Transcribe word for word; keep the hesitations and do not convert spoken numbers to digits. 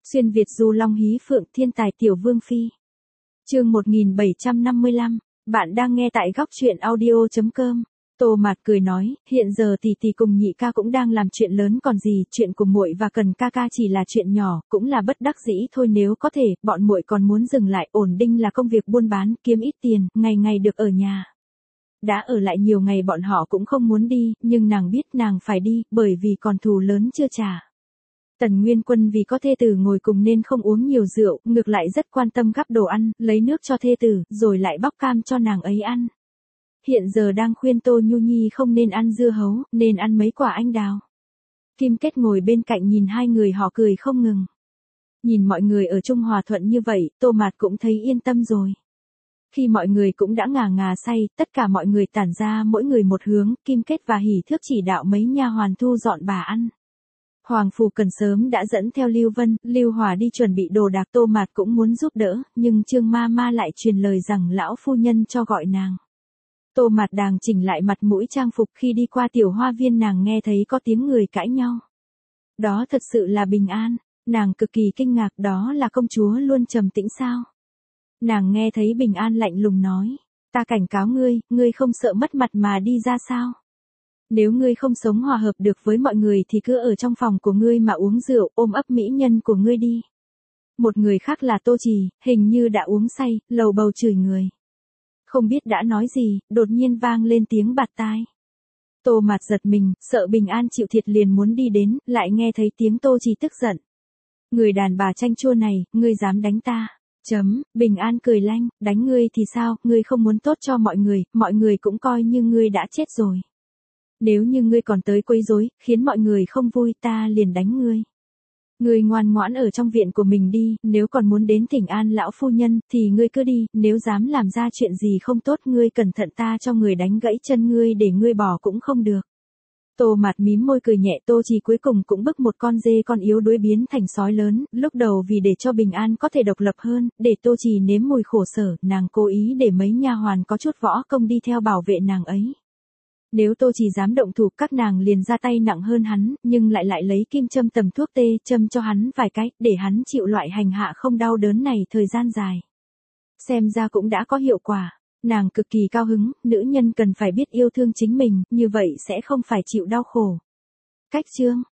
Xuyên Việt du long hí phượng thiên tài tiểu vương phi. Chương một nghìn bảy trăm năm mươi lăm, bạn đang nghe tại góc truyện audio chấm com. Tô Mạt cười nói, hiện giờ tỷ tỷ cùng nhị ca cũng đang làm chuyện lớn còn gì, chuyện của muội và Cần ca ca chỉ là chuyện nhỏ, cũng là bất đắc dĩ thôi, nếu có thể, bọn muội còn muốn dừng lại, ổn định là công việc buôn bán, kiếm ít tiền, ngày ngày được ở nhà. Đã ở lại nhiều ngày bọn họ cũng không muốn đi, nhưng nàng biết nàng phải đi, bởi vì còn thù lớn chưa trả. Tần Nguyên Quân vì có thê tử ngồi cùng nên không uống nhiều rượu, ngược lại rất quan tâm gắp đồ ăn, lấy nước cho thê tử, rồi lại bóc cam cho nàng ấy ăn. Hiện giờ đang khuyên Tô Nhu Nhi không nên ăn dưa hấu, nên ăn mấy quả anh đào. Kim Kết ngồi bên cạnh nhìn hai người họ cười không ngừng. Nhìn mọi người ở chung hòa thuận như vậy, Tô Mạt cũng thấy yên tâm rồi. Khi mọi người cũng đã ngà ngà say, tất cả mọi người tản ra mỗi người một hướng, Kim Kết và Hỉ Thước chỉ đạo mấy nha hoàn thu dọn bà ăn. Hoàng Phủ Cần sớm đã dẫn theo Lưu Vân, Lưu Hòa đi chuẩn bị đồ đạc, Tô Mạt cũng muốn giúp đỡ, nhưng Trương ma ma lại truyền lời rằng lão phu nhân cho gọi nàng. Tô Mạt đàng chỉnh lại mặt mũi trang phục, khi đi qua tiểu hoa viên nàng nghe thấy có tiếng người cãi nhau. Đó thật sự là Bình An, nàng cực kỳ kinh ngạc, đó là công chúa luôn trầm tĩnh sao? Nàng nghe thấy Bình An lạnh lùng nói, ta cảnh cáo ngươi, ngươi không sợ mất mặt mà đi ra sao? Nếu ngươi không sống hòa hợp được với mọi người thì cứ ở trong phòng của ngươi mà uống rượu, ôm ấp mỹ nhân của ngươi đi. Một người khác là Tô Trì, hình như đã uống say, lầu bầu chửi người. Không biết đã nói gì, đột nhiên vang lên tiếng bạt tai. Tô Mạt giật mình, sợ Bình An chịu thiệt liền muốn đi đến, lại nghe thấy tiếng Tô Trì tức giận. Người đàn bà chanh chua này, ngươi dám đánh ta? Chấm, Bình An cười lanh, đánh ngươi thì sao, ngươi không muốn tốt cho mọi người, mọi người cũng coi như ngươi đã chết rồi. Nếu như ngươi còn tới quấy rối, khiến mọi người không vui, ta liền đánh ngươi. Ngươi ngoan ngoãn ở trong viện của mình đi, nếu còn muốn đến thỉnh an lão phu nhân, thì ngươi cứ đi, nếu dám làm ra chuyện gì không tốt, ngươi cẩn thận ta cho người đánh gãy chân ngươi để ngươi bỏ cũng không được. Tô Mạt mím môi cười nhẹ, Tô Trì cuối cùng cũng bức một con dê con yếu đuối biến thành sói lớn, lúc đầu vì để cho Bình An có thể độc lập hơn, để Tô Trì nếm mùi khổ sở, nàng cố ý để mấy nha hoàn có chút võ công đi theo bảo vệ nàng ấy. Nếu Tô Trì dám động thủ, các nàng liền ra tay nặng hơn hắn, nhưng lại lại lấy kim châm tầm thuốc tê, châm cho hắn vài cái, để hắn chịu loại hành hạ không đau đớn này thời gian dài. Xem ra cũng đã có hiệu quả. Nàng cực kỳ cao hứng, nữ nhân cần phải biết yêu thương chính mình, như vậy sẽ không phải chịu đau khổ. Cách chương